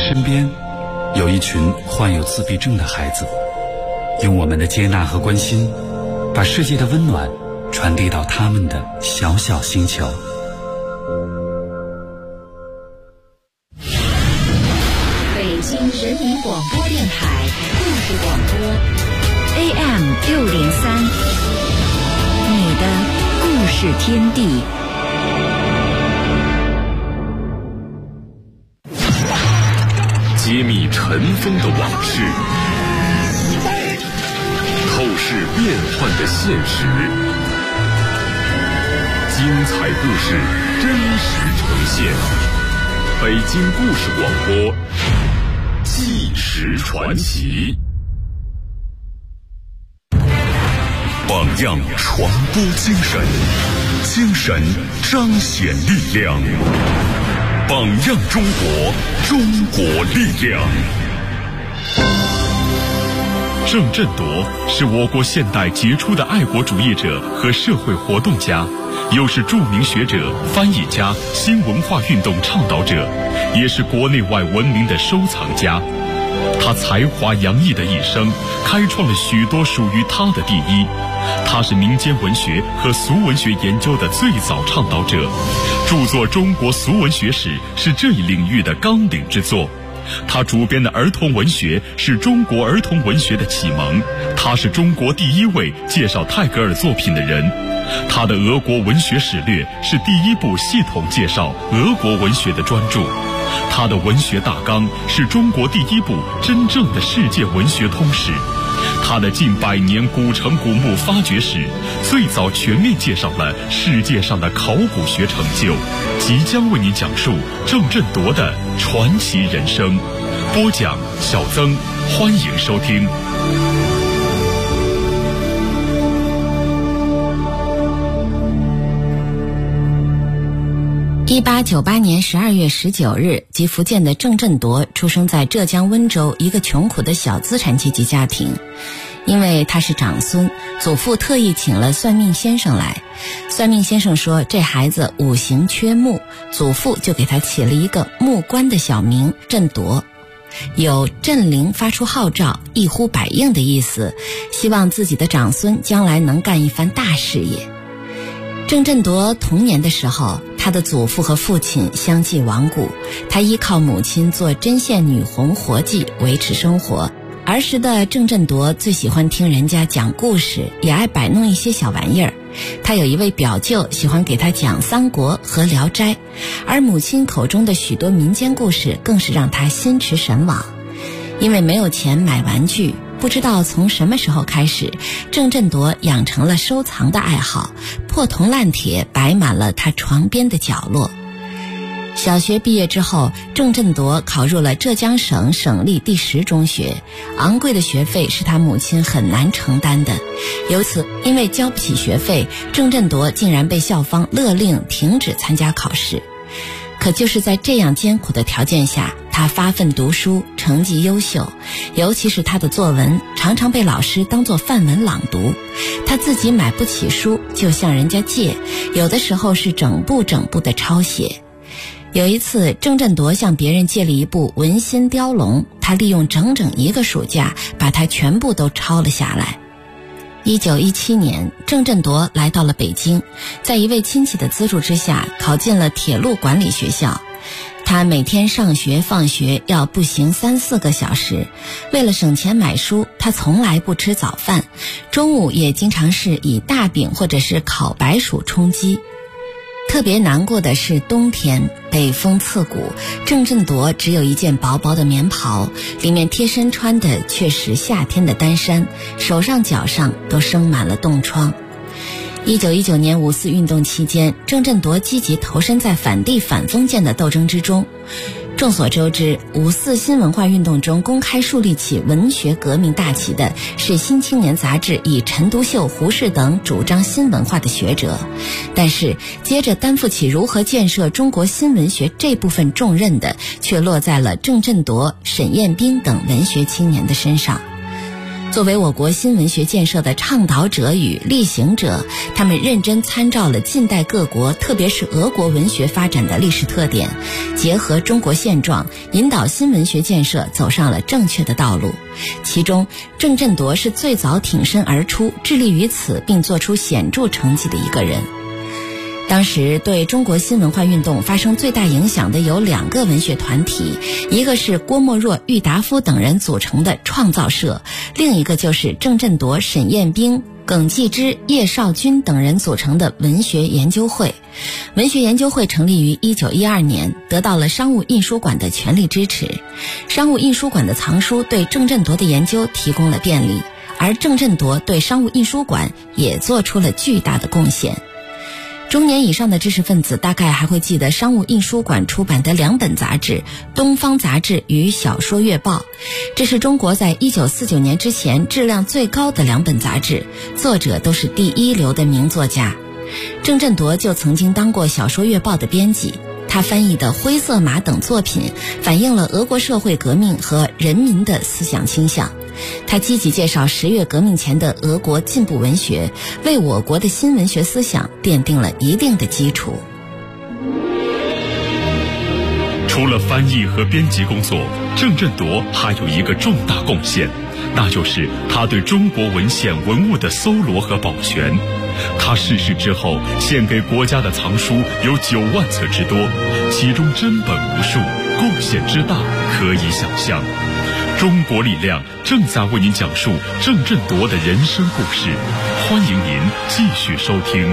身边有一群患有自闭症的孩子，用我们的接纳和关心，把世界的温暖传递到他们的小小星球。 北京人民广播电台故事广播 AM603，你的故事天地。 揭秘尘封的往事，透视变幻的现实，精彩故事真实呈现。北京故事广播，纪实传奇。榜样传播精神，精神彰显力量。榜样中国，中国力量。郑振铎是我国现代杰出的爱国主义者和社会活动家，又是著名学者、翻译家、新文化运动倡导者，也是国内外闻名的收藏家。他才华洋溢的一生，开创了许多属于他的第一。他是民间文学和俗文学研究的最早倡导者，著作《中国俗文学史》是这一领域的纲领之作。他主编的儿童文学是中国儿童文学的启蒙，他是中国第一位介绍泰戈尔作品的人。他的俄国文学史略是第一部系统介绍俄国文学的专著。他的文学大纲是中国第一部真正的世界文学通史。他的近100年古城古墓发掘史，最早全面介绍了世界上的考古学成就。即将为您讲述郑振铎的传奇人生。播讲小曾，欢迎收听。 1898年12月19日，籍福建的郑振铎出生在浙江温州一个穷苦的小资产阶级家庭。因为他是长孙，祖父特意请了算命先生来。算命先生说这孩子五行缺木，祖父就给他起了一个木官的小名振铎，有振灵发出号召，一呼百应的意思，希望自己的长孙将来能干一番大事业。郑振铎童年的时候，他的祖父和父亲相继亡故，他依靠母亲做针线女红活计维持生活。儿时的郑振铎最喜欢听人家讲故事，也爱摆弄一些小玩意儿。他有一位表舅喜欢给他讲三国和聊斋，而母亲口中的许多民间故事更是让他心驰神往。因为没有钱买玩具，不知道从什么时候开始，郑振铎养成了收藏的爱好，破铜烂铁摆满了他床边的角落。小学毕业之后，郑振铎考入了浙江省省立第10中学，昂贵的学费是他母亲很难承担的。由此，因为交不起学费，郑振铎竟然被校方勒令停止参加考试。可就是在这样艰苦的条件下，他发奋读书，成绩优秀，尤其是他的作文常常被老师当作范文朗读。他自己买不起书，就向人家借，有的时候是整部的抄写。有一次，郑振铎向别人借了一部《文心雕龙》，他利用整整1个暑假把它全部都抄了下来。1917年，郑振铎来到了北京，在一位亲戚的资助之下，考进了铁路管理学校。他每天上学放学要步行3-4个小时，为了省钱买书，他从来不吃早饭，中午也经常是以大饼或者是烤白薯充饥。特别难过的是冬天，北风刺骨，郑振铎只有一件薄薄的棉袍，里面贴身穿的却是夏天的单衫，手上脚上都生满了冻疮。1919年5四运动期间，郑振铎积极投身在反帝反封建的斗争之中。众所周知，5四新文化运动中公开树立起文学革命大旗的是《新青年》杂志以陈独秀、胡适等主张新文化的学者，但是接着担负起如何建设中国新文学这部分重任的，却落在了郑振铎、沈雁冰等文学青年的身上。 作为我国新文学建设的倡导者与力行者，他们认真参照了近代各国，特别是俄国文学发展的历史特点，结合中国现状，引导新文学建设走上了正确的道路。其中，郑振铎是最早挺身而出，致力于此并做出显著成绩的一个人。当时对中国新文化运动发生最大影响的有2个文学团体，一个是郭沫若、郁达夫等人组成的创造社，另一个就是郑振铎、沈雁冰、耿继之、叶绍钧等人组成的文学研究会。文学研究会成立于1912年，得到了商务印书馆的全力支持。商务印书馆的藏书对郑振铎的研究提供了便利，而郑振铎对商务印书馆也做出了巨大的贡献。中年以上的知识分子大概还会记得商务印书馆出版的2本杂志《东方杂志》与《小说月报》，这是中国在1949年之前质量最高的2本杂志，作者都是第一流的名作家。郑振铎就曾经当过《小说月报》的编辑，他翻译的《灰色马》等作品反映了俄国社会革命和人民的思想倾向。他积极介绍10月革命前的俄国进步文学，为我国的新文学思想奠定了一定的基础。 除了翻译和编辑工作，郑振铎还有一个重大贡献，那就是他对中国文献文物的搜罗和保全。他逝世之后献给国家的藏书有9万册之多，其中真本无数，贡献之大可以想象。中国力量正在为您讲述郑振铎的人生故事，欢迎您继续收听。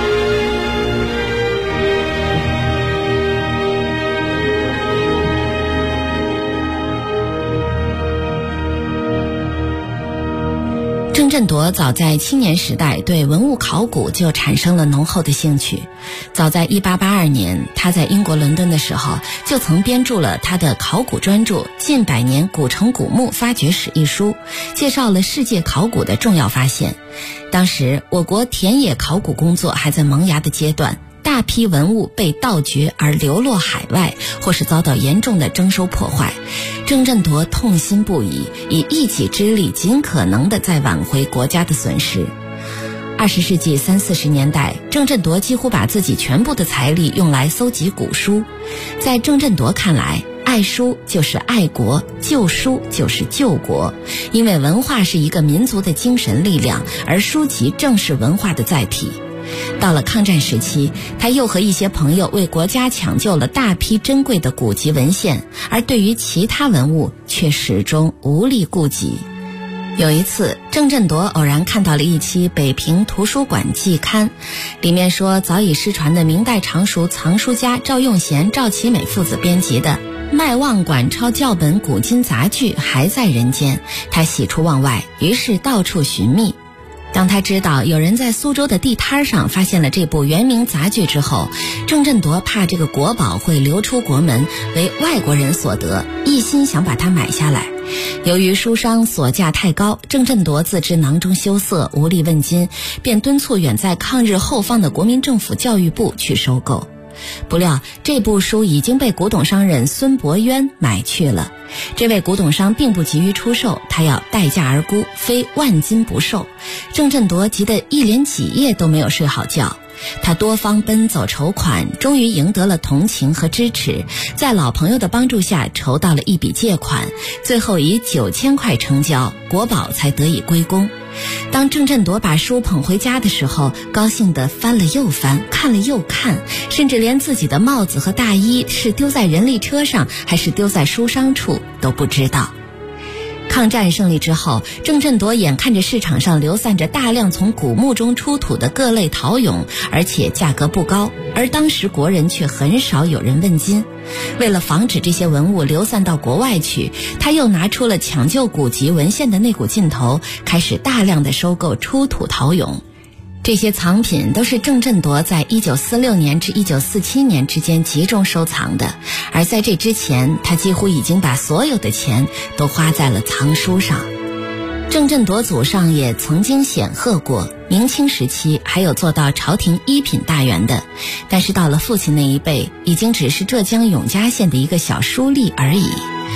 郑振铎早在青年时代对文物考古就产生了浓厚的兴趣。早在1882年，他在英国伦敦的时候，就曾编著了他的考古专著《近百年古城古墓发掘史》一书，介绍了世界考古的重要发现。当时我国田野考古工作还在萌芽的阶段，大批文物被盗掘而流落海外，或是遭到严重的征收破坏。郑振铎痛心不已，以一己之力尽可能地在挽回国家的损失。20世纪30、40年代，郑振铎几乎把自己全部的财力用来搜集古书。在郑振铎看来，爱书就是爱国，救书就是救国，因为文化是一个民族的精神力量，而书籍正是文化的载体。到了抗战时期，他又和一些朋友为国家抢救了大批珍贵的古籍文献，而对于其他文物却始终无力顾及。有一次，郑振铎偶然看到了一期北平图书馆季刊，里面说早已失传的明代常熟藏书家赵用贤、赵其美父子编辑的麦望馆抄校本古今杂剧还在人间，他喜出望外，于是到处寻觅。当他知道有人在苏州的地摊上发现了这部原名杂剧之后，郑振铎怕这个国宝会流出国门，为外国人所得，一心想把它买下来。由于书商所价太高，郑振铎自知囊中羞涩，无力问津，便敦促远在抗日后方的国民政府教育部去收购。不料这部书已经被古董商人孙伯渊买去了。这位古董商并不急于出售，他要待价而沽，非万金不售。郑振铎急得一连几夜都没有睡好觉。他多方奔走筹款，终于赢得了同情和支持，在老朋友的帮助下筹到了一笔借款，最后以9000块成交，国宝才得以归公。当郑振铎把书捧回家的时候，高兴地翻了又翻，看了又看，甚至连自己的帽子和大衣是丢在人力车上还是丢在书商处都不知道。抗战胜利之后，郑振铎眼看着市场上流散着大量从古墓中出土的各类陶俑，而且价格不高，而当时国人却很少有人问津。为了防止这些文物流散到国外去，他又拿出了抢救古籍文献的那股劲头，开始大量的收购出土陶俑。这些藏品都是郑振铎在1946年至1947年之间集中收藏的，而在这之前，他几乎已经把所有的钱都花在了藏书上。郑振铎祖上也曾经显赫过，明清时期还有做到朝廷一品大员的，但是到了父亲那一辈，已经只是浙江永嘉县的一个小书吏而已。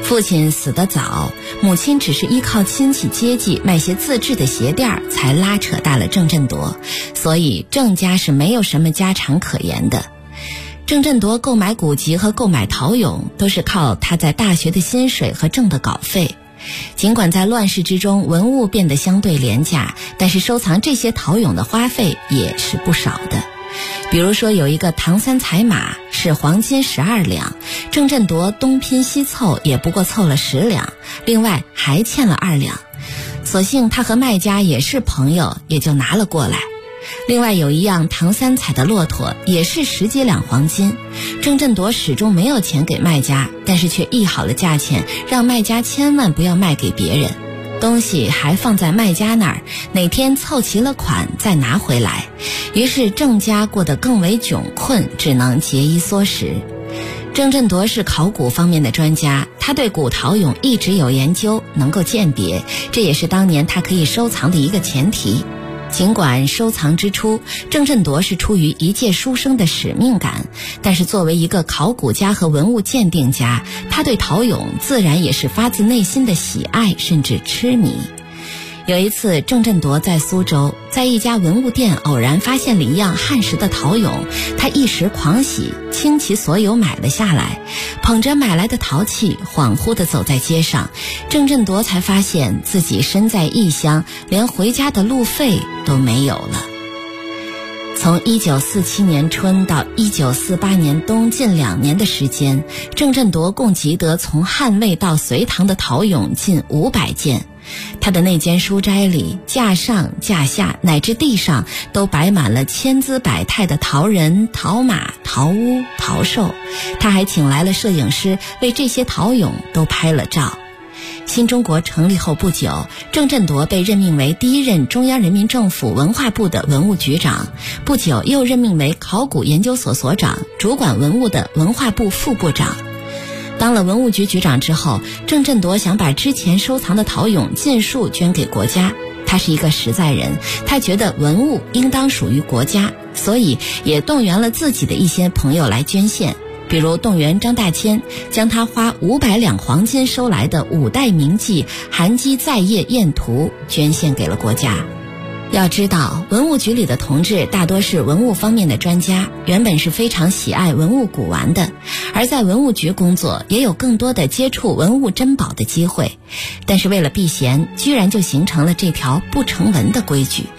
父亲死得早，母亲只是依靠亲戚接济卖些自制的鞋垫才拉扯大了郑振铎，所以郑家是没有什么家产可言的。郑振铎购买古籍和购买陶俑都是靠他在大学的薪水和挣的稿费。尽管在乱世之中文物变得相对廉价，但是收藏这些陶俑的花费也是不少的。比如说有一个唐三彩马是黄金12两，郑振铎东拼西凑也不过凑了10两，另外还欠了2两，所幸他和卖家也是朋友，也就拿了过来。另外有一样唐三彩的骆驼也是10几两黄金，郑振铎始终没有钱给卖家，但是却议好了价钱，让卖家千万不要卖给别人，东西还放在卖家那儿，哪天凑齐了款再拿回来。于是郑家过得更为窘困，只能节衣缩食。郑振铎是考古方面的专家，他对古陶俑一直有研究，能够鉴别，这也是当年他可以收藏的一个前提。尽管收藏之初，郑振铎是出于一介书生的使命感，但是作为一个考古家和文物鉴定家，他对陶俑自然也是发自内心的喜爱，甚至痴迷。有一次，郑振铎在苏州，在一家文物店偶然发现了一样汉时的陶俑，他一时狂喜，倾其所有买了下来，捧着买来的陶器，恍惚地走在街上，郑振铎才发现自己身在异乡，连回家的路费都没有了。从1947年春到1948年冬近2年的时间，郑振铎共集得从汉魏到隋唐的陶俑近500件。他的那间书斋里，架上架下乃至地上都摆满了千姿百态的陶人、陶马、陶屋、陶兽。他还请来了摄影师，为这些陶俑都拍了照。新中国成立后不久，郑振铎被任命为第1任中央人民政府文化部的文物局长，不久又任命为考古研究所所长，主管文物的文化部副部长。当了文物局局长之后，郑振铎想把之前收藏的陶俑尽数捐给国家。他是一个实在人，他觉得文物应当属于国家，所以也动员了自己的一些朋友来捐献。比如动员张大千将他花500两黄金收来的5代名迹《韩基在业砚图》捐献给了国家。要知道，文物局里的同志大多是文物方面的专家，原本是非常喜爱文物古玩的，而在文物局工作也有更多的接触文物珍宝的机会，但是为了避嫌，居然就形成了这条不成文的规矩。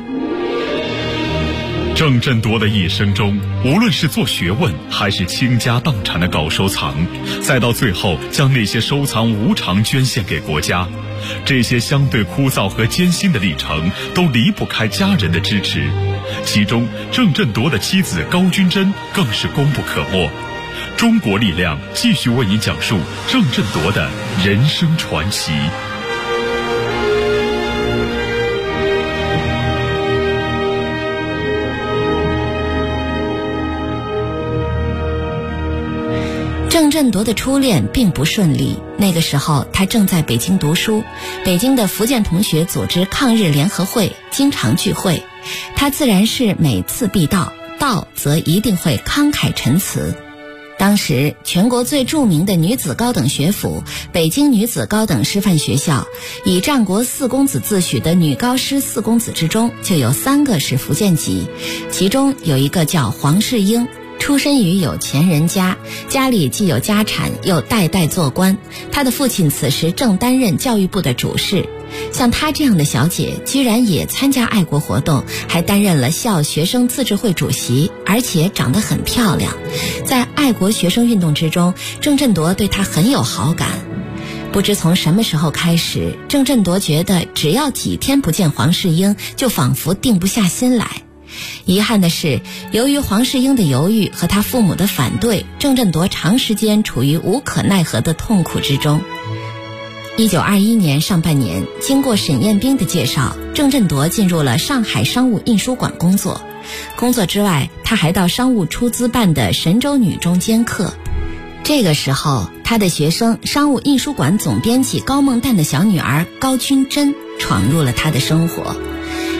郑振铎的一生中，无论是做学问还是倾家荡产的搞收藏，再到最后将那些收藏无偿捐献给国家，这些相对枯燥和艰辛的历程都离不开家人的支持。其中郑振铎的妻子高君珍更是功不可没。中国力量继续为您讲述郑振铎的人生传奇。 郑振铎的初恋并不顺利，那个时候他正在北京读书，北京的福建同学组织抗日联合会，经常聚会，他自然是每次必到，到则一定会慷慨陈词。当时全国最著名的女子高等学府北京女子高等师范学校，以战国4公子自诩的女高师4公子之中，就有3个是福建籍，其中有一个叫黄世英，出身于有钱人家，家里既有家产又代代做官，他的父亲此时正担任教育部的主事。像她这样的小姐居然也参加爱国活动，还担任了校学生自治会主席，而且长得很漂亮。在爱国学生运动之中，郑振铎对她很有好感。不知从什么时候开始，郑振铎觉得只要几天不见黄世英，就仿佛定不下心来。遗憾的是，由于黄世英的犹豫和他父母的反对，郑振铎长时间处于无可奈何的痛苦之中。1921年上半年，经过沈彦斌的介绍，郑振铎进入了上海商务印书馆工作。工作之外，他还到商务出资办的神州女中兼课。这个时候，他的学生商务印书馆总编辑高梦旦的小女儿高君珍闯入了他的生活。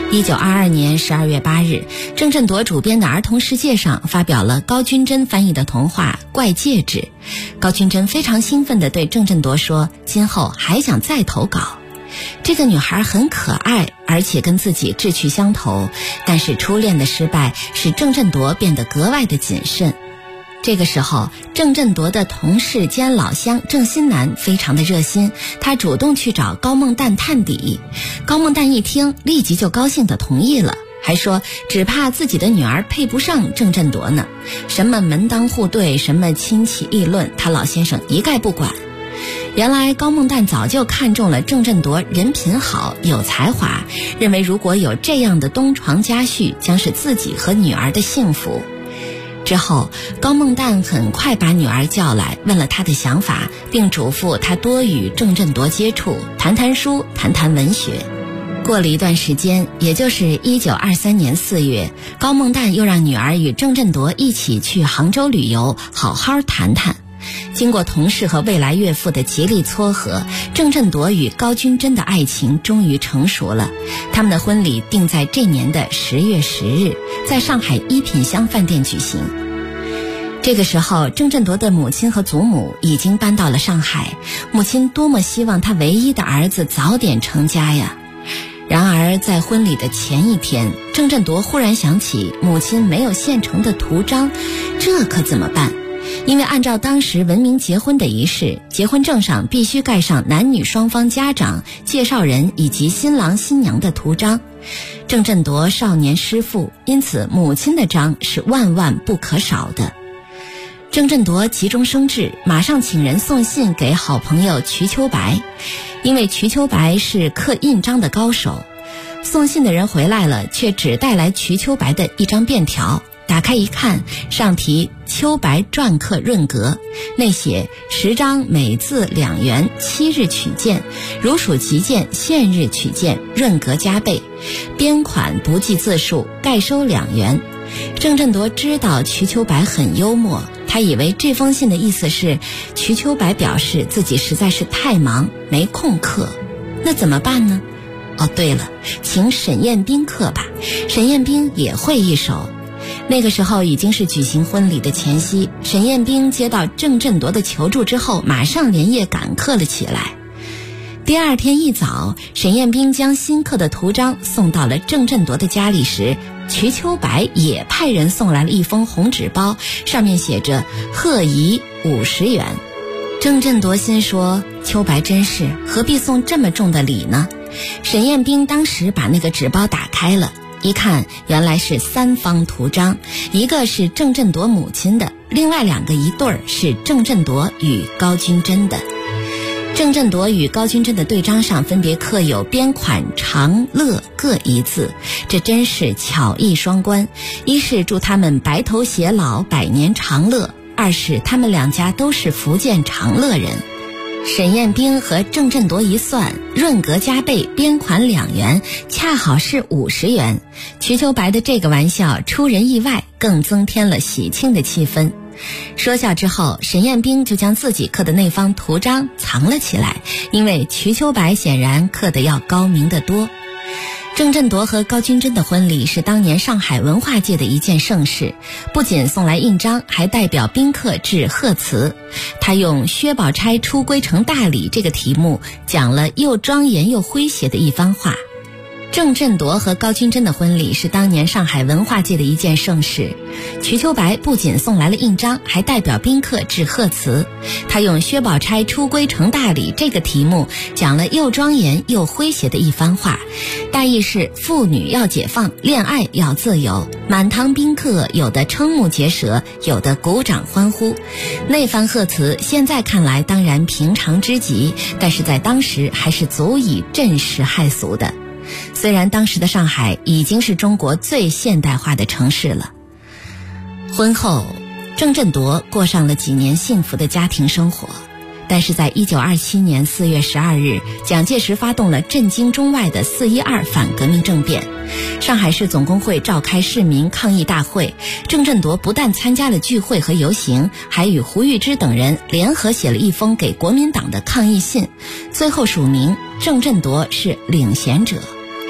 1922年12月8日，郑振铎主编的《儿童世界》上发表了高君珍翻译的童话《怪戒指》。高君珍非常兴奋地对郑振铎说，今后还想再投稿。这个女孩很可爱，而且跟自己志趣相投，但是初恋的失败使郑振铎变得格外的谨慎。这个时候，郑振铎的同事兼老乡郑新南非常的热心，他主动去找高梦旦探底。高梦旦一听，立即就高兴地同意了，还说只怕自己的女儿配不上郑振铎呢，什么门当户对，什么亲戚议论，他老先生一概不管。原来高梦旦早就看中了郑振铎人品好，有才华，认为如果有这样的东床佳婿，将是自己和女儿的幸福。之后，高梦旦很快把女儿叫来，问了她的想法，并嘱咐她多与郑振铎接触，谈谈书，谈谈文学。过了一段时间，也就是1923年4月，高梦旦又让女儿与郑振铎一起去杭州旅游，好好谈谈。经过同事和未来岳父的极力撮合，郑振铎与高君珍的爱情终于成熟了。他们的婚礼定在这年的10月10日，在上海一品香饭店举行。这个时候，郑振铎的母亲和祖母已经搬到了上海，母亲多么希望他唯一的儿子早点成家呀！然而在婚礼的前一天，郑振铎忽然想起母亲没有现成的图章，这可怎么办？因为按照当时文明结婚的仪式，结婚证上必须盖上男女双方家长、介绍人以及新郎新娘的图章。郑振铎少年失父，因此母亲的章是万万不可少的。郑振铎急中生智，马上请人送信给好朋友瞿秋白，因为瞿秋白是刻印章的高手。送信的人回来了，却只带来瞿秋白的一张便条，打开一看，上题秋白篆刻润格，内写10张每字2元，7日取件，如属急件现日取件，润格加倍，编款不计字数，概收2元。郑振铎知道瞿秋白很幽默，他以为这封信的意思是瞿秋白表示自己实在是太忙没空刻。那怎么办呢？哦，对了，请沈彦斌刻吧，沈彦斌也会一手。那个时候已经是举行婚礼的前夕，沈彦斌接到郑振铎的求助之后，马上连夜赶刻了起来。第二天一早，沈彦斌将新刻的图章送到了郑振铎的家里时，瞿秋白也派人送来了一封红纸包，上面写着贺仪50元。郑振铎心说，秋白真是何必送这么重的礼呢？沈彦斌当时把那个纸包打开了，一看原来是3方图章，一个是郑振铎母亲的，另外2个一对儿是郑振铎与高君珍的。郑振铎与高君珍的对章上分别刻有编款长乐各1字，这真是巧艺双关，一是祝他们白头偕老百年长乐，二是他们2家都是福建长乐人。沈彦斌和郑振铎一算，润格加倍，编款2元，恰好是50元。瞿秋白的这个玩笑出人意外，更增添了喜庆的气氛。说笑之后，沈彦斌就将自己刻的那方图章藏了起来，因为瞿秋白显然刻得要高明得多。郑振铎和高君珍的婚礼是当年上海文化界的一件盛事，不仅送来印章，还代表宾客致贺词。他用薛宝钗出归成大礼这个题目，讲了又庄严又诙谐的一番话。郑振铎和高君珍的婚礼是当年上海文化界的一件盛事，瞿秋白不仅送来了印章，还代表宾客致贺词。他用薛宝钗出归成大礼这个题目，讲了又庄严又诙谐的一番话，大意是妇女要解放，恋爱要自由。满堂宾客有的瞠目结舌，有的鼓掌欢呼。那番贺词现在看来当然平常之极，但是在当时还是足以震世骇俗的。虽然当时的上海已经是中国最现代化的城市了。婚后，郑振铎过上了几年幸福的家庭生活，但是在1927年4月12日，蒋介石发动了震惊中外的4·12反革命政变，上海市总工会召开市民抗议大会，郑振铎不但参加了聚会和游行，还与胡玉芝等人联合写了一封给国民党的抗议信，最后署名郑振铎是领衔者。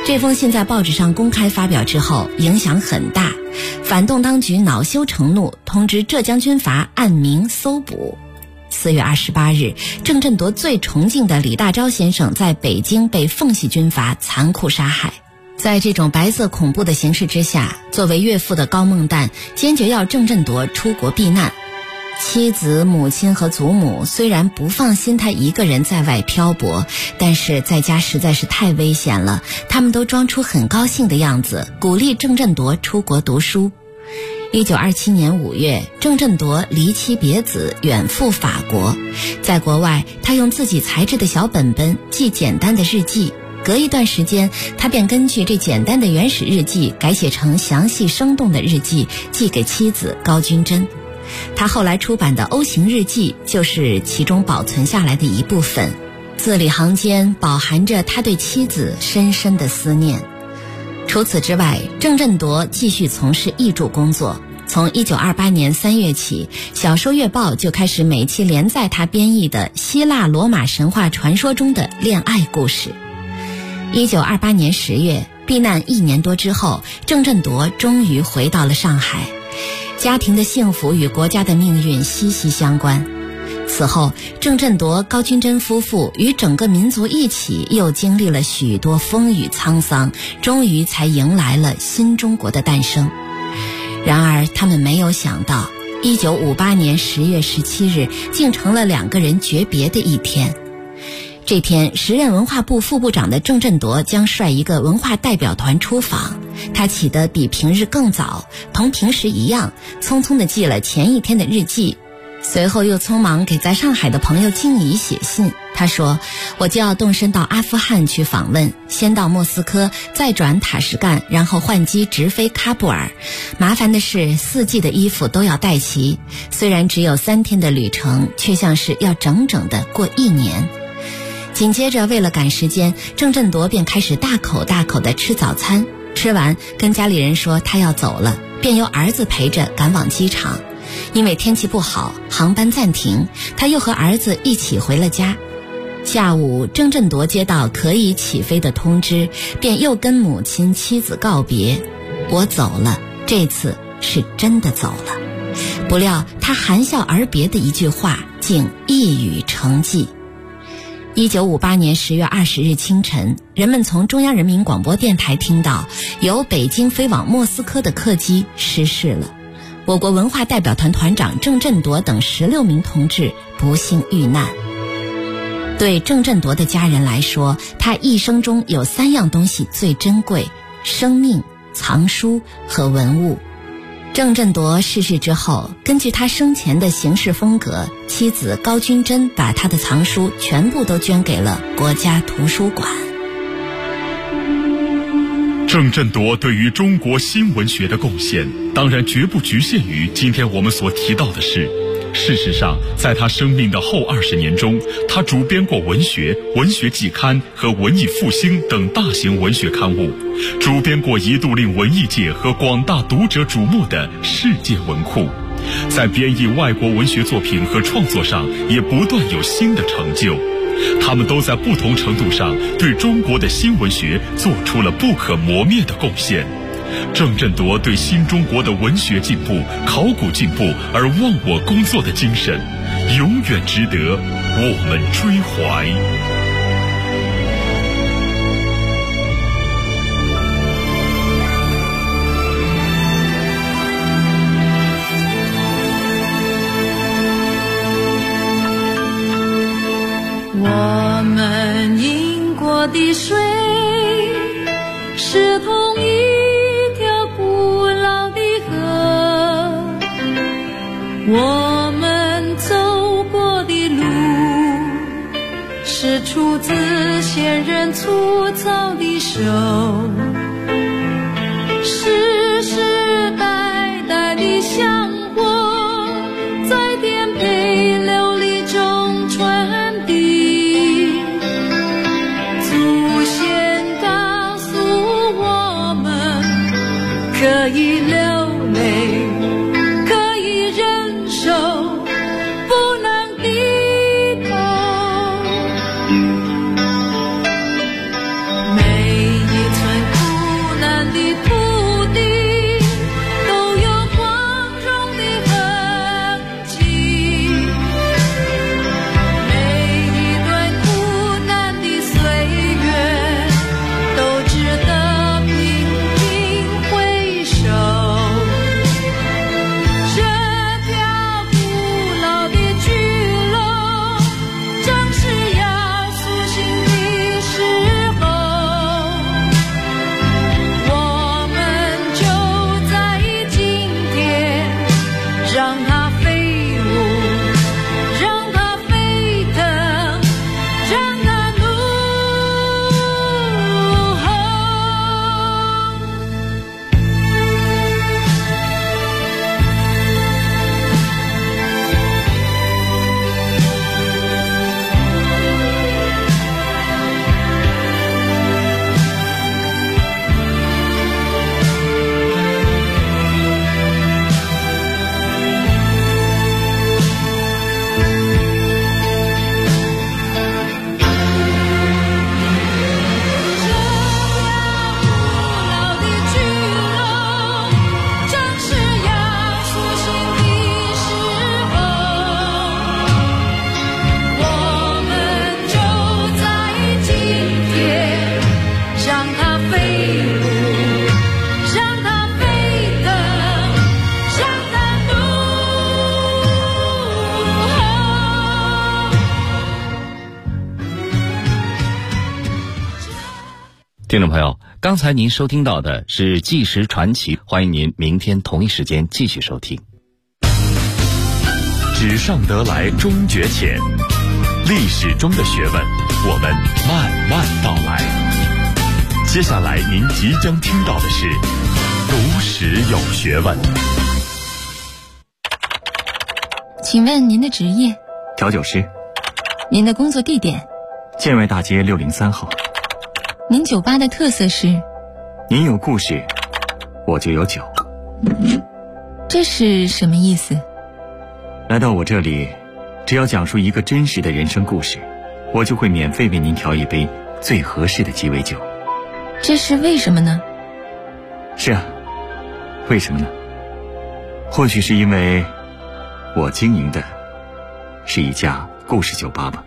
这封信在报纸上公开发表之后，影响很大，反动当局恼羞成怒，通知浙江军阀按名搜捕。4月28日，郑振铎最崇敬的李大钊先生在北京被奉系军阀残酷杀害。在这种白色恐怖的形势之下，作为岳父的高梦旦坚决要郑振铎出国避难。妻子、母亲和祖母虽然不放心他一个人在外漂泊，但是在家实在是太危险了，他们都装出很高兴的样子，鼓励郑振铎出国读书。1927年5月，郑振铎离妻别子，远赴法国。在国外，他用自己裁制的小本本记简单的日记，隔一段时间，他便根据这简单的原始日记改写成详细生动的日记，寄给妻子高君珍。他后来出版的《O行日记》就是其中保存下来的一部分，字里行间饱含着他对妻子深深的思念。除此之外，郑振铎继续从事译著工作。从1928年3月起，小说月报就开始每期连载他编译的希腊罗马神话传说中的恋爱故事。1928年10月，避难1年多之后，郑振铎终于回到了上海。家庭的幸福与国家的命运息息相关。此后，郑振铎、高君珍夫妇与整个民族一起又经历了许多风雨沧桑，终于才迎来了新中国的诞生。然而他们没有想到，1958年10月17日竟成了两个人诀别的一天。这天，时任文化部副部长的郑振铎将率一个文化代表团出访。他起得比平日更早，同平时一样，匆匆地记了前一天的日记，随后又匆忙给在上海的朋友静怡写信。他说，我就要动身到阿富汗去访问，先到莫斯科，再转塔什干，然后换机直飞喀布尔。麻烦的是4季的衣服都要带齐，虽然只有3天的旅程，却像是要整整的过1年。紧接着，为了赶时间，郑振铎便开始大口大口地吃早餐，吃完跟家里人说他要走了，便由儿子陪着赶往机场。因为天气不好，航班暂停，他又和儿子一起回了家。下午，郑振铎接到可以起飞的通知，便又跟母亲、妻子告别。我走了，这次是真的走了。不料他含笑而别的一句话，竟一语成迹。1958年10月20日清晨，人们从中央人民广播电台听到，由北京飞往莫斯科的客机失事了。我国文化代表团团长郑振铎等16名同志不幸遇难。对郑振铎的家人来说，他一生中有3样东西最珍贵：生命、藏书和文物。郑振铎逝世之后，根据他生前的行事风格，妻子高君珍把他的藏书全部都捐给了国家图书馆。 郑振铎对于中国新文学的贡献，当然绝不局限于今天我们所提到的事。事实上，在他生命的后20年中，他主编过文学、文学季刊和文艺复兴等大型文学刊物，主编过一度令文艺界和广大读者瞩目的世界文库。在编译外国文学作品和创作上，也不断有新的成就。他们都在不同程度上对中国的新文学做出了不可磨灭的贡献。郑振铎对新中国的文学进步、考古进步而忘我工作的精神，永远值得我们追怀。 我们饮过的水是同一条古老的河，我们走过的路是出自先人粗糙的手，世世代代的香火在颠沛流离中传递，祖先告诉我们，可以流泪，可以忍受，不能低头。每一寸听众朋友，刚才您收听到的是纪实传奇，欢迎您明天同一时间继续收听。 纸上得来终觉浅，历史中的学问，我们慢慢道来。接下来您即将听到的是读史有学问。 请问您的职业？ 调酒师。 您的工作地点？ 建外大街603号。 您酒吧的特色是？ 您有故事，我就有酒。 这是什么意思？ 来到我这里，只要讲述一个真实的人生故事，我就会免费为您调一杯最合适的鸡尾酒。 这是为什么呢？ 是啊，为什么呢？或许是因为我经营的是一家故事酒吧吧。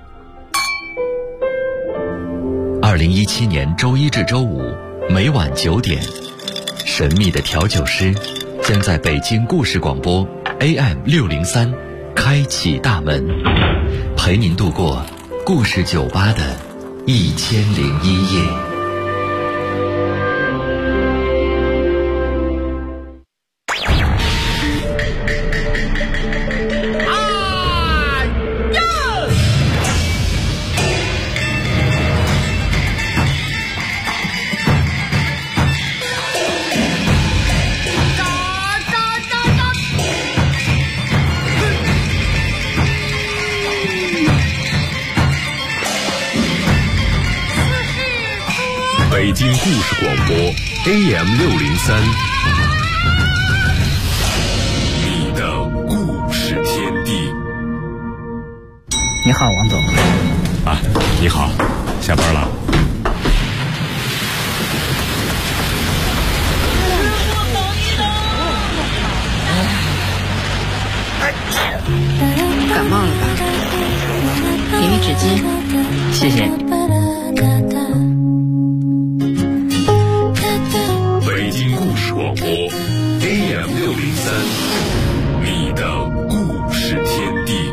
2017年周一至周五每晚9点，神秘的调酒师将在北京故事广播 AM603开启大门，陪您度过故事酒吧的1001夜。 北京故事广播 AM603，你的故事天地。 你好，王总。 啊，你好，下班了？ 感冒了吧？ 给予纸巾， 谢谢。 北京故事广播 AM603，你的故事天地。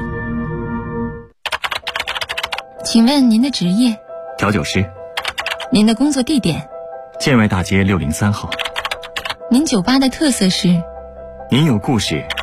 请问您的职业？ 调酒师。 您的工作地点？ 建外大街603号。 您酒吧的特色是？ 您有故事，